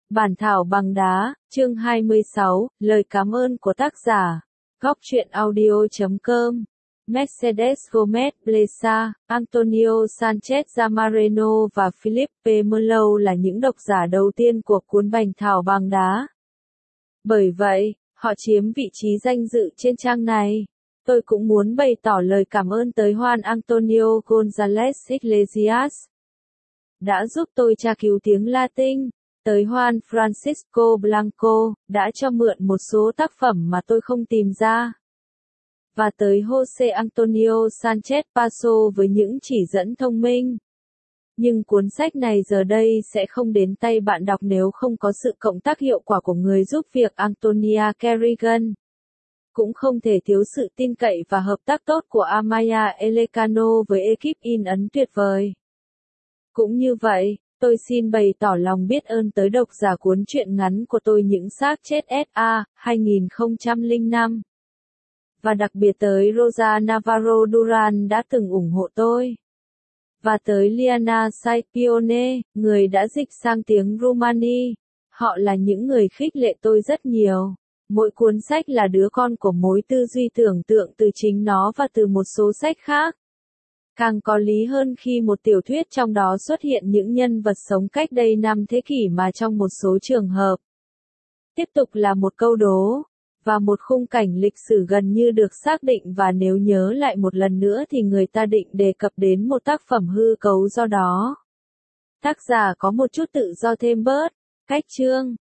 Bản thảo bằng đá, chương 26, lời cảm ơn của tác giả. Góc truyện audio.com. Mercedes Gomez Blesa, Antonio Sanchez Zamareno và Philippe Merlo là những độc giả đầu tiên của cuốn Bản thảo bằng đá. Bởi vậy, họ chiếm vị trí danh dự trên trang này. Tôi cũng muốn bày tỏ lời cảm ơn tới Juan Antonio González Iglesias đã giúp tôi tra cứu tiếng Latin, tới Juan Francisco Blanco đã cho mượn một số tác phẩm mà tôi không tìm ra, và tới José Antonio Sánchez Paso với những chỉ dẫn thông minh. Nhưng cuốn sách này giờ đây sẽ không đến tay bạn đọc nếu không có sự cộng tác hiệu quả của người giúp việc Antonia Kerrigan. Cũng không thể thiếu sự tin cậy và hợp tác tốt của Amaya Elecano với ekip in ấn tuyệt vời. Cũng như vậy, tôi xin bày tỏ lòng biết ơn tới độc giả cuốn truyện ngắn của tôi Những xác chết S.A. 2005. Và đặc biệt tới Rosa Navarro Duran đã từng ủng hộ tôi. Và tới Liana Saipione, người đã dịch sang tiếng Rumani. Họ là những người khích lệ tôi rất nhiều. Mỗi cuốn sách là đứa con của mối tư duy tưởng tượng từ chính nó và từ một số sách khác. Càng có lý hơn khi một tiểu thuyết trong đó xuất hiện những nhân vật sống cách đây 5 thế kỷ mà trong một số trường hợp tiếp tục là một câu đố, và một khung cảnh lịch sử gần như được xác định, và nếu nhớ lại một lần nữa thì người ta định đề cập đến một tác phẩm hư cấu do đó. Tác giả có một chút tự do thêm bớt, cách chương,